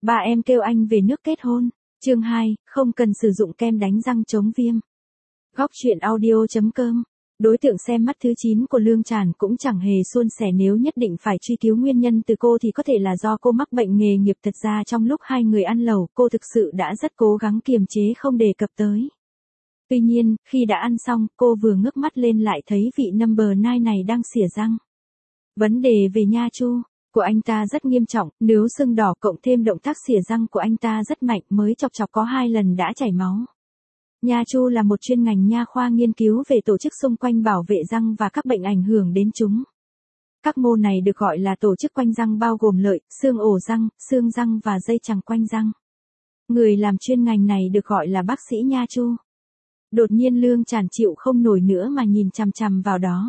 Ba em kêu anh về nước kết hôn. Chương 2, không cần sử dụng kem đánh răng chống viêm. Góc truyện audio.com. Đối tượng xem mắt thứ 9 của Lương Tràn cũng chẳng hề suôn sẻ, nếu nhất định phải truy cứu nguyên nhân từ cô thì có thể là do cô mắc bệnh nghề nghiệp. Thật ra trong lúc hai người ăn lẩu, cô thực sự đã rất cố gắng kiềm chế không đề cập tới. Tuy nhiên, khi đã ăn xong, cô vừa ngước mắt lên lại thấy vị number 9 này đang xỉa răng. Vấn đề về nha chu của anh ta rất nghiêm trọng, nếu sưng đỏ cộng thêm động tác xỉa răng của anh ta rất mạnh, mới chọc chọc có 2 lần đã chảy máu. Nha chu là một chuyên ngành nha khoa nghiên cứu về tổ chức xung quanh bảo vệ răng và các bệnh ảnh hưởng đến chúng. Các mô này được gọi là tổ chức quanh răng, bao gồm lợi, xương ổ răng, xương răng và dây chằng quanh răng. Người làm chuyên ngành này được gọi là bác sĩ nha chu. Đột nhiên Lương Tràn chịu không nổi nữa mà nhìn chằm chằm vào đó.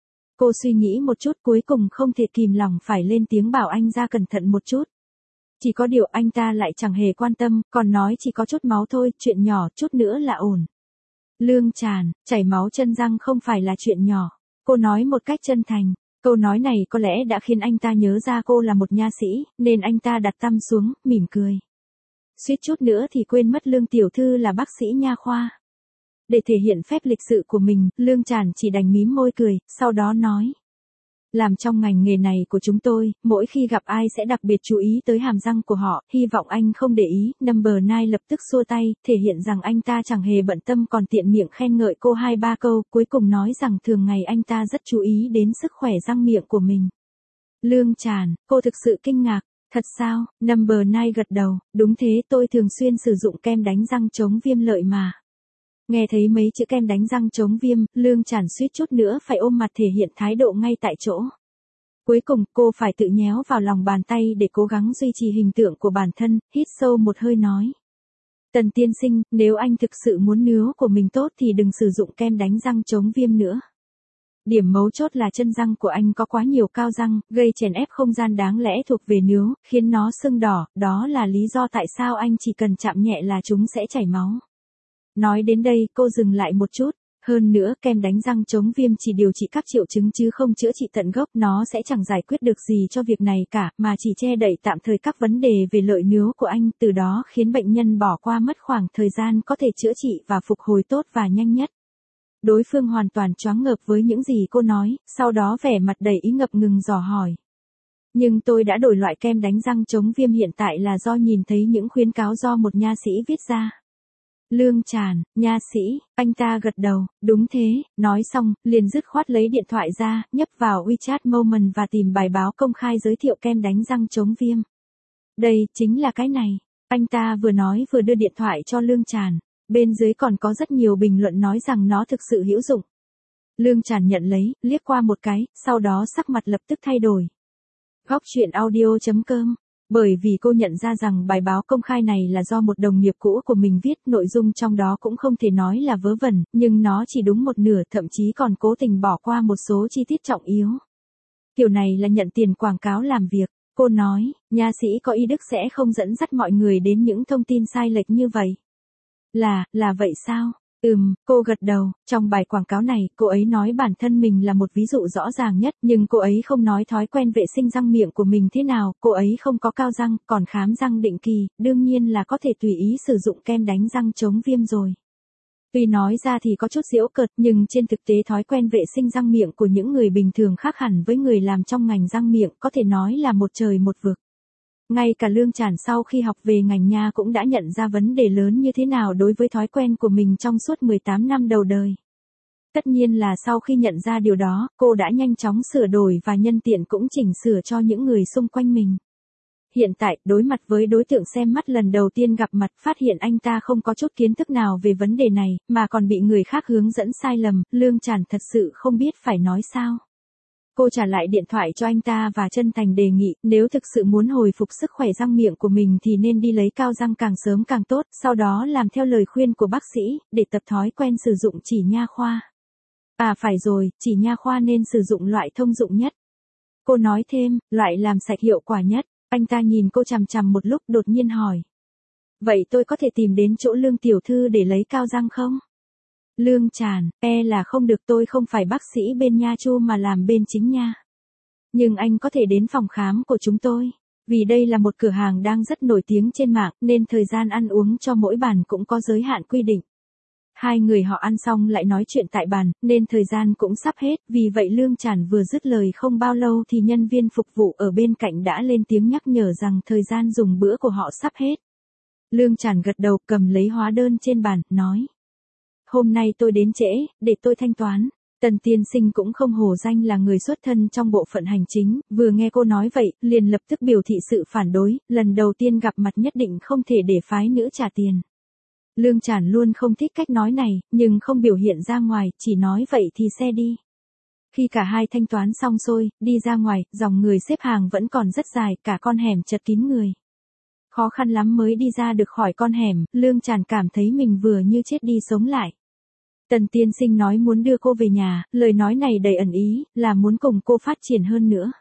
Cô suy nghĩ một chút, cuối cùng không thể kìm lòng phải lên tiếng bảo anh ra cẩn thận một chút. Chỉ có điều anh ta lại chẳng hề quan tâm, còn nói chỉ có chút máu thôi, chuyện nhỏ, chút nữa là ổn. Lương Tràn, chảy máu chân răng không phải là chuyện nhỏ. Cô nói một cách chân thành. Câu nói này có lẽ đã khiến anh ta nhớ ra cô là một nha sĩ, nên anh ta đặt tăm xuống, mỉm cười. Suýt chút nữa thì quên mất Lương tiểu thư là bác sĩ nha khoa. Để thể hiện phép lịch sự của mình, Lương Tràn chỉ đành mím môi cười, sau đó nói. Làm trong ngành nghề này của chúng tôi, mỗi khi gặp ai sẽ đặc biệt chú ý tới hàm răng của họ, hy vọng anh không để ý. Number 9 lập tức xua tay, thể hiện rằng anh ta chẳng hề bận tâm, còn tiện miệng khen ngợi cô 2-3 câu, cuối cùng nói rằng thường ngày anh ta rất chú ý đến sức khỏe răng miệng của mình. Lương Tràn, cô thực sự kinh ngạc. Thật sao? Number 9 gật đầu, đúng thế, tôi thường xuyên sử dụng kem đánh răng chống viêm lợi mà. Nghe thấy mấy chữ kem đánh răng chống viêm, Lương Tràn suýt chút nữa phải ôm mặt thể hiện thái độ ngay tại chỗ. Cuối cùng, cô phải tự nhéo vào lòng bàn tay để cố gắng duy trì hình tượng của bản thân, hít sâu một hơi nói. Tần tiên sinh, nếu anh thực sự muốn nướu của mình tốt thì đừng sử dụng kem đánh răng chống viêm nữa. Điểm mấu chốt là chân răng của anh có quá nhiều cao răng, gây chèn ép không gian đáng lẽ thuộc về nướu, khiến nó sưng đỏ, đó là lý do tại sao anh chỉ cần chạm nhẹ là chúng sẽ chảy máu. Nói đến đây, cô dừng lại một chút. Hơn nữa, kem đánh răng chống viêm chỉ điều trị các triệu chứng chứ không chữa trị tận gốc, nó sẽ chẳng giải quyết được gì cho việc này cả, mà chỉ che đậy tạm thời các vấn đề về lợi nướu của anh, từ đó khiến bệnh nhân bỏ qua mất khoảng thời gian có thể chữa trị và phục hồi tốt và nhanh nhất. Đối phương hoàn toàn choáng ngợp với những gì cô nói, sau đó vẻ mặt đầy ý ngập ngừng dò hỏi. Nhưng tôi đã đổi loại kem đánh răng chống viêm hiện tại là do nhìn thấy những khuyến cáo do một nha sĩ viết ra. Lương Tràn, nha sĩ, anh ta gật đầu, đúng thế, nói xong, liền dứt khoát lấy điện thoại ra, nhấp vào WeChat Moment và tìm bài báo công khai giới thiệu kem đánh răng chống viêm. Đây, chính là cái này. Anh ta vừa nói vừa đưa điện thoại cho Lương Tràn. Bên dưới còn có rất nhiều bình luận nói rằng nó thực sự hữu dụng. Lương Tràn nhận lấy, liếc qua một cái, sau đó sắc mặt lập tức thay đổi. Góc truyện audio.com. Bởi vì cô nhận ra rằng bài báo công khai này là do một đồng nghiệp cũ của mình viết, nội dung trong đó cũng không thể nói là vớ vẩn, nhưng nó chỉ đúng một nửa, thậm chí còn cố tình bỏ qua một số chi tiết trọng yếu. Kiểu này là nhận tiền quảng cáo làm việc. Cô nói, nha sĩ có y đức sẽ không dẫn dắt mọi người đến những thông tin sai lệch như vậy. Là vậy sao? Cô gật đầu, trong bài quảng cáo này, cô ấy nói bản thân mình là một ví dụ rõ ràng nhất, nhưng cô ấy không nói thói quen vệ sinh răng miệng của mình thế nào, cô ấy không có cao răng, còn khám răng định kỳ, đương nhiên là có thể tùy ý sử dụng kem đánh răng chống viêm rồi. Tuy nói ra thì có chút giễu cợt, nhưng trên thực tế thói quen vệ sinh răng miệng của những người bình thường khác hẳn với người làm trong ngành răng miệng, có thể nói là một trời một vực. Ngay cả Lương Tràn sau khi học về ngành nha cũng đã nhận ra vấn đề lớn như thế nào đối với thói quen của mình trong suốt 18 năm đầu đời. Tất nhiên là sau khi nhận ra điều đó, cô đã nhanh chóng sửa đổi và nhân tiện cũng chỉnh sửa cho những người xung quanh mình. Hiện tại, đối mặt với đối tượng xem mắt lần đầu tiên gặp mặt, phát hiện anh ta không có chút kiến thức nào về vấn đề này, mà còn bị người khác hướng dẫn sai lầm, Lương Tràn thật sự không biết phải nói sao. Cô trả lại điện thoại cho anh ta và chân thành đề nghị, nếu thực sự muốn hồi phục sức khỏe răng miệng của mình thì nên đi lấy cao răng càng sớm càng tốt, sau đó làm theo lời khuyên của bác sĩ, để tập thói quen sử dụng chỉ nha khoa. À phải rồi, chỉ nha khoa nên sử dụng loại thông dụng nhất. Cô nói thêm, loại làm sạch hiệu quả nhất. Anh ta nhìn cô chằm chằm một lúc đột nhiên hỏi. Vậy tôi có thể tìm đến chỗ Lương tiểu thư để lấy cao răng không? Lương Tràn, là không được, tôi không phải bác sĩ bên nha chu mà làm bên chính nha. Nhưng anh có thể đến phòng khám của chúng tôi. Vì đây là một cửa hàng đang rất nổi tiếng trên mạng nên thời gian ăn uống cho mỗi bàn cũng có giới hạn quy định. Hai người họ ăn xong lại nói chuyện tại bàn, nên thời gian cũng sắp hết, vì vậy Lương Tràn vừa dứt lời không bao lâu thì nhân viên phục vụ ở bên cạnh đã lên tiếng nhắc nhở rằng thời gian dùng bữa của họ sắp hết. Lương Tràn gật đầu cầm lấy hóa đơn trên bàn, nói. Hôm nay tôi đến trễ, để tôi thanh toán. Tần tiên sinh cũng không hổ danh là người xuất thân trong bộ phận hành chính, vừa nghe cô nói vậy, liền lập tức biểu thị sự phản đối, lần đầu tiên gặp mặt nhất định không thể để phái nữ trả tiền. Lương Tràn luôn không thích cách nói này, nhưng không biểu hiện ra ngoài, chỉ nói vậy thì xe đi. Khi cả hai thanh toán xong xuôi, đi ra ngoài, dòng người xếp hàng vẫn còn rất dài, cả con hẻm chật kín người. Khó khăn lắm mới đi ra được khỏi con hẻm, Lương Tràn cảm thấy mình vừa như chết đi sống lại. Tần tiên sinh nói muốn đưa cô về nhà, lời nói này đầy ẩn ý, là muốn cùng cô phát triển hơn nữa.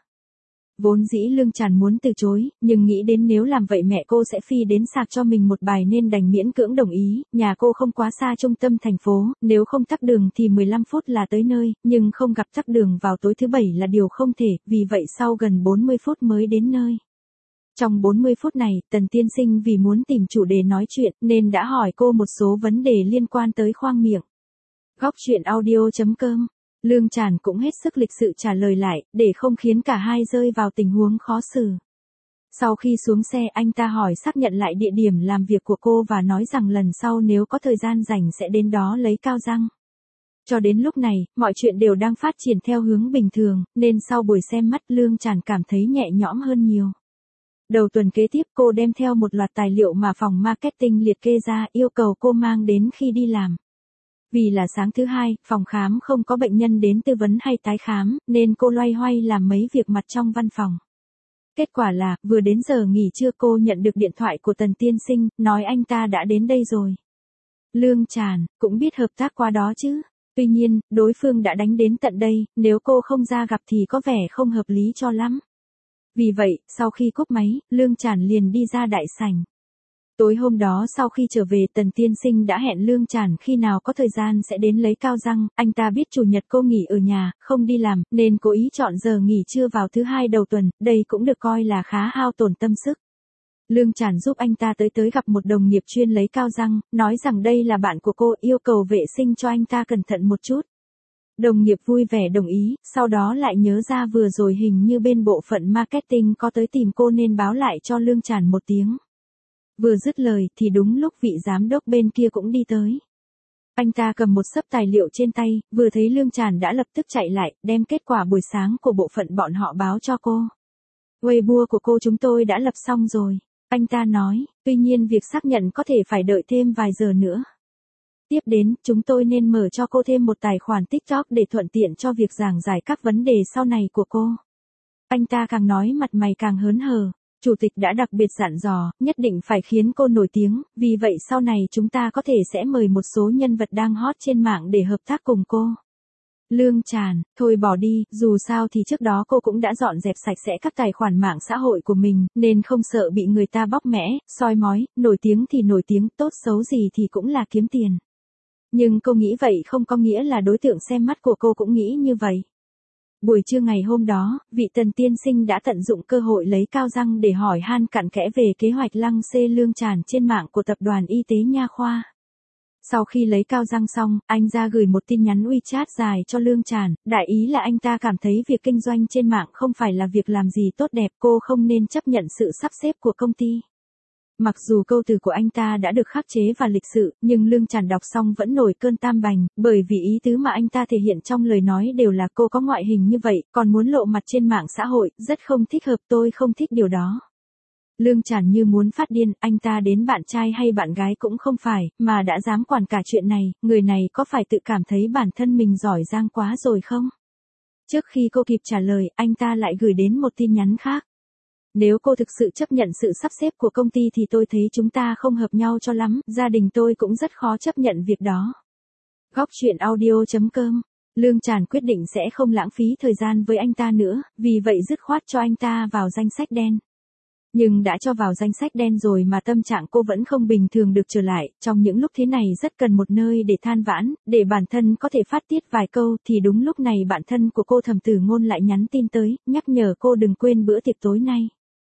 Vốn dĩ Lương Tràn muốn từ chối, nhưng nghĩ đến nếu làm vậy mẹ cô sẽ phi đến sạc cho mình một bài nên đành miễn cưỡng đồng ý, nhà cô không quá xa trung tâm thành phố, nếu không tắc đường thì 15 phút là tới nơi, nhưng không gặp tắc đường vào tối thứ Bảy là điều không thể, vì vậy sau gần 40 phút mới đến nơi. Trong 40 phút này, Tần tiên sinh vì muốn tìm chủ đề nói chuyện nên đã hỏi cô một số vấn đề liên quan tới khoang miệng. Góc truyện audio.com. Lương Tràn cũng hết sức lịch sự trả lời lại, để không khiến cả hai rơi vào tình huống khó xử. Sau khi xuống xe anh ta hỏi xác nhận lại địa điểm làm việc của cô và nói rằng lần sau nếu có thời gian rảnh sẽ đến đó lấy cao răng. Cho đến lúc này, mọi chuyện đều đang phát triển theo hướng bình thường, nên sau buổi xem mắt Lương Tràn cảm thấy nhẹ nhõm hơn nhiều. Đầu tuần kế tiếp cô đem theo một loạt tài liệu mà phòng marketing liệt kê ra yêu cầu cô mang đến khi đi làm. Vì là sáng thứ Hai, phòng khám không có bệnh nhân đến tư vấn hay tái khám, nên cô loay hoay làm mấy việc mặt trong văn phòng. Kết quả là, vừa đến giờ nghỉ trưa cô nhận được điện thoại của Tần tiên sinh, nói anh ta đã đến đây rồi. Lương Tràn, cũng biết hợp tác qua đó chứ. Tuy nhiên, đối phương đã đánh đến tận đây, nếu cô không ra gặp thì có vẻ không hợp lý cho lắm. Vì vậy, sau khi cúp máy, Lương Tràn liền đi ra đại sảnh. Tối hôm đó sau khi trở về Tần tiên sinh đã hẹn Lương Tràn khi nào có thời gian sẽ đến lấy cao răng, anh ta biết chủ nhật cô nghỉ ở nhà, không đi làm, nên cố ý chọn giờ nghỉ trưa vào thứ Hai đầu tuần, đây cũng được coi là khá hao tổn tâm sức. Lương Tràn giúp anh ta tới gặp một đồng nghiệp chuyên lấy cao răng, nói rằng đây là bạn của cô, yêu cầu vệ sinh cho anh ta cẩn thận một chút. Đồng nghiệp vui vẻ đồng ý, sau đó lại nhớ ra vừa rồi hình như bên bộ phận marketing có tới tìm cô nên báo lại cho Lương Tràn một tiếng. Vừa dứt lời thì đúng lúc vị giám đốc bên kia cũng đi tới. Anh ta cầm một xấp tài liệu trên tay, vừa thấy Lương Tràn đã lập tức chạy lại, đem kết quả buổi sáng của bộ phận bọn họ báo cho cô. Weibo của cô chúng tôi đã lập xong rồi, anh ta nói, tuy nhiên việc xác nhận có thể phải đợi thêm vài giờ nữa. Tiếp đến, chúng tôi nên mở cho cô thêm một tài khoản TikTok để thuận tiện cho việc giảng giải các vấn đề sau này của cô. Anh ta càng nói mặt mày càng hớn hở. Chủ tịch đã đặc biệt dặn dò, nhất định phải khiến cô nổi tiếng, vì vậy sau này chúng ta có thể sẽ mời một số nhân vật đang hot trên mạng để hợp tác cùng cô. Lương Tràn, thôi bỏ đi, dù sao thì trước đó cô cũng đã dọn dẹp sạch sẽ các tài khoản mạng xã hội của mình, nên không sợ bị người ta bóc mẽ, soi mói, nổi tiếng thì nổi tiếng, tốt xấu gì thì cũng là kiếm tiền. Nhưng cô nghĩ vậy không có nghĩa là đối tượng xem mắt của cô cũng nghĩ như vậy. Buổi trưa ngày hôm đó, vị Tần tiên sinh đã tận dụng cơ hội lấy cao răng để hỏi han cặn kẽ về kế hoạch lăng xê Lương Tràn trên mạng của tập đoàn y tế nha khoa. Sau khi lấy cao răng xong, anh ra gửi một tin nhắn WeChat dài cho Lương Tràn, đại ý là anh ta cảm thấy việc kinh doanh trên mạng không phải là việc làm gì tốt đẹp, cô không nên chấp nhận sự sắp xếp của công ty. Mặc dù câu từ của anh ta đã được khắc chế và lịch sự, nhưng Lương Tràn đọc xong vẫn nổi cơn tam bành, bởi vì ý tứ mà anh ta thể hiện trong lời nói đều là cô có ngoại hình như vậy, còn muốn lộ mặt trên mạng xã hội, rất không thích hợp, tôi không thích điều đó. Lương Tràn như muốn phát điên, anh ta đến bạn trai hay bạn gái cũng không phải, mà đã dám quản cả chuyện này, người này có phải tự cảm thấy bản thân mình giỏi giang quá rồi không? Trước khi cô kịp trả lời, anh ta lại gửi đến một tin nhắn khác. Nếu cô thực sự chấp nhận sự sắp xếp của công ty thì tôi thấy chúng ta không hợp nhau cho lắm, gia đình tôi cũng rất khó chấp nhận việc đó. Góc truyện audio.com. Lương Tràn quyết định sẽ không lãng phí thời gian với anh ta nữa, vì vậy dứt khoát cho anh ta vào danh sách đen. Nhưng đã cho vào danh sách đen rồi mà tâm trạng cô vẫn không bình thường được trở lại, trong những lúc thế này rất cần một nơi để than vãn, để bản thân có thể phát tiết vài câu, thì đúng lúc này bạn thân của cô Thẩm Tử Ngôn lại nhắn tin tới, nhắc nhở cô đừng quên bữa tiệc tối nay.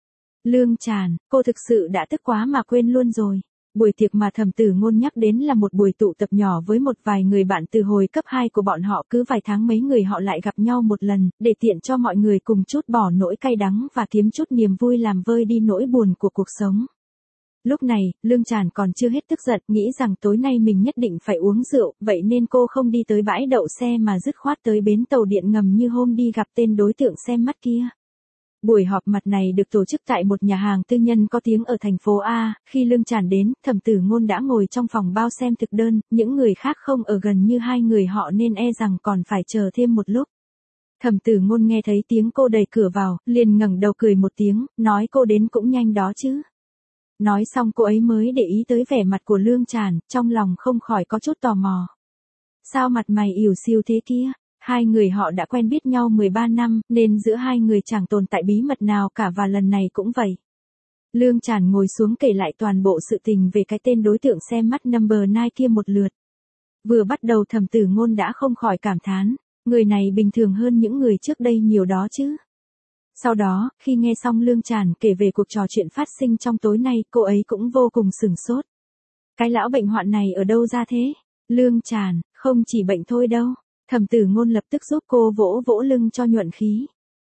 Lương Tràn, cô thực sự đã tức quá mà quên luôn rồi. Buổi tiệc mà Thẩm Tử Ngôn nhắc đến là một buổi tụ tập nhỏ với một vài người bạn từ hồi cấp 2 của bọn họ, cứ vài tháng mấy người họ lại gặp nhau một lần, để tiện cho mọi người cùng chút bỏ nỗi cay đắng và kiếm chút niềm vui làm vơi đi nỗi buồn của cuộc sống. Lúc này, Lương Tràn còn chưa hết tức giận, nghĩ rằng tối nay mình nhất định phải uống rượu, vậy nên cô không đi tới bãi đậu xe mà dứt khoát tới bến tàu điện ngầm như hôm đi gặp tên đối tượng xem mắt kia. Buổi họp mặt này được tổ chức tại một nhà hàng tư nhân có tiếng ở thành phố A, khi Lương Tràn đến, Thẩm Tử Ngôn đã ngồi trong phòng bao xem thực đơn, những người khác không ở gần như hai người họ nên e rằng còn phải chờ thêm một lúc. Thẩm Tử Ngôn nghe thấy tiếng cô đẩy cửa vào, liền ngẩng đầu cười một tiếng, nói cô đến cũng nhanh đó chứ. Nói xong cô ấy mới để ý tới vẻ mặt của Lương Tràn, trong lòng không khỏi có chút tò mò. Sao mặt mày ỉu xìu thế kia? Hai người họ đã quen biết nhau 13 năm, nên giữa hai người chẳng tồn tại bí mật nào cả và lần này cũng vậy. Lương Tràn ngồi xuống kể lại toàn bộ sự tình về cái tên đối tượng xem mắt number 9 kia một lượt. Vừa bắt đầu Thẩm Tử Ngôn đã không khỏi cảm thán, người này bình thường hơn những người trước đây nhiều đó chứ. Sau đó, khi nghe xong Lương Tràn kể về cuộc trò chuyện phát sinh trong tối nay, cô ấy cũng vô cùng sửng sốt. Cái lão bệnh hoạn này ở đâu ra thế? Lương Tràn, không chỉ bệnh thôi đâu. Thẩm Tử Ngôn lập tức giúp cô vỗ vỗ lưng cho nhuận khí.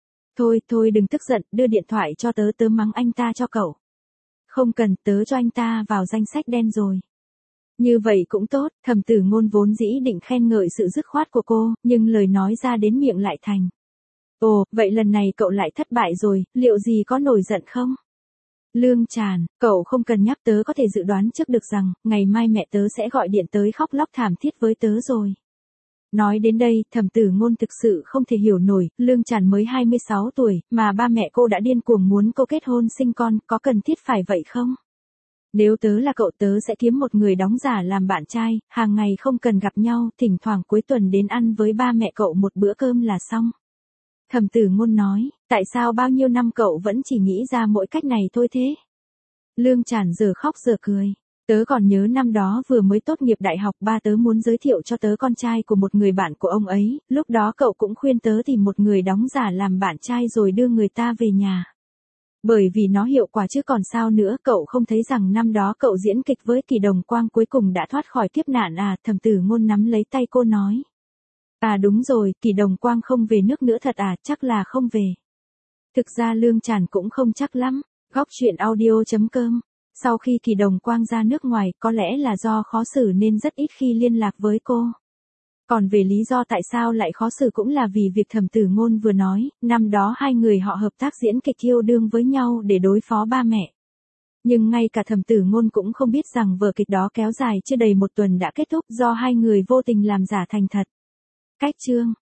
Thôi đừng tức giận, đưa điện thoại cho tớ mắng anh ta cho cậu. Không cần, tớ cho anh ta vào danh sách đen rồi. Như vậy cũng tốt, Thẩm Tử Ngôn vốn dĩ định khen ngợi sự dứt khoát của cô, nhưng lời nói ra đến miệng lại thành. Ồ, vậy lần này cậu lại thất bại rồi, liệu gì có nổi giận không? Lương Tràn, cậu không cần nhắc, tớ có thể dự đoán trước được rằng, ngày mai mẹ tớ sẽ gọi điện tới khóc lóc thảm thiết với tớ rồi. Nói đến đây, Thẩm Tử Ngôn thực sự không thể hiểu nổi, Lương Tràn mới 26 tuổi, mà ba mẹ cô đã điên cuồng muốn cô kết hôn sinh con, có cần thiết phải vậy không? Nếu tớ là cậu, tớ sẽ kiếm một người đóng giả làm bạn trai, hàng ngày không cần gặp nhau, thỉnh thoảng cuối tuần đến ăn với ba mẹ cậu một bữa cơm là xong. Thẩm Tử Ngôn nói, tại sao bao nhiêu năm cậu vẫn chỉ nghĩ ra mỗi cách này thôi thế? Lương Tràn giờ khóc giờ cười. Tớ còn nhớ năm đó vừa mới tốt nghiệp đại học, ba tớ muốn giới thiệu cho tớ con trai của một người bạn của ông ấy, lúc đó cậu cũng khuyên tớ tìm một người đóng giả làm bạn trai rồi đưa người ta về nhà. Bởi vì nó hiệu quả chứ còn sao nữa, cậu không thấy rằng năm đó cậu diễn kịch với Kỳ Đồng Quang cuối cùng đã thoát khỏi kiếp nạn à? Thẩm Tử Ngôn nắm lấy tay cô nói. À đúng rồi, Kỳ Đồng Quang không về nước nữa thật à? Chắc là không về. Thực ra Lương Tràn cũng không chắc lắm. Góc truyện audio.com. Sau khi Kỳ Đồng Quang ra nước ngoài, có lẽ là do khó xử nên rất ít khi liên lạc với cô. Còn về lý do tại sao lại khó xử cũng là vì việc Thẩm Tử Ngôn vừa nói, năm đó hai người họ hợp tác diễn kịch yêu đương với nhau để đối phó ba mẹ. Nhưng ngay cả Thẩm Tử Ngôn cũng không biết rằng vở kịch đó kéo dài chưa đầy một tuần đã kết thúc do hai người vô tình làm giả thành thật. Cách chương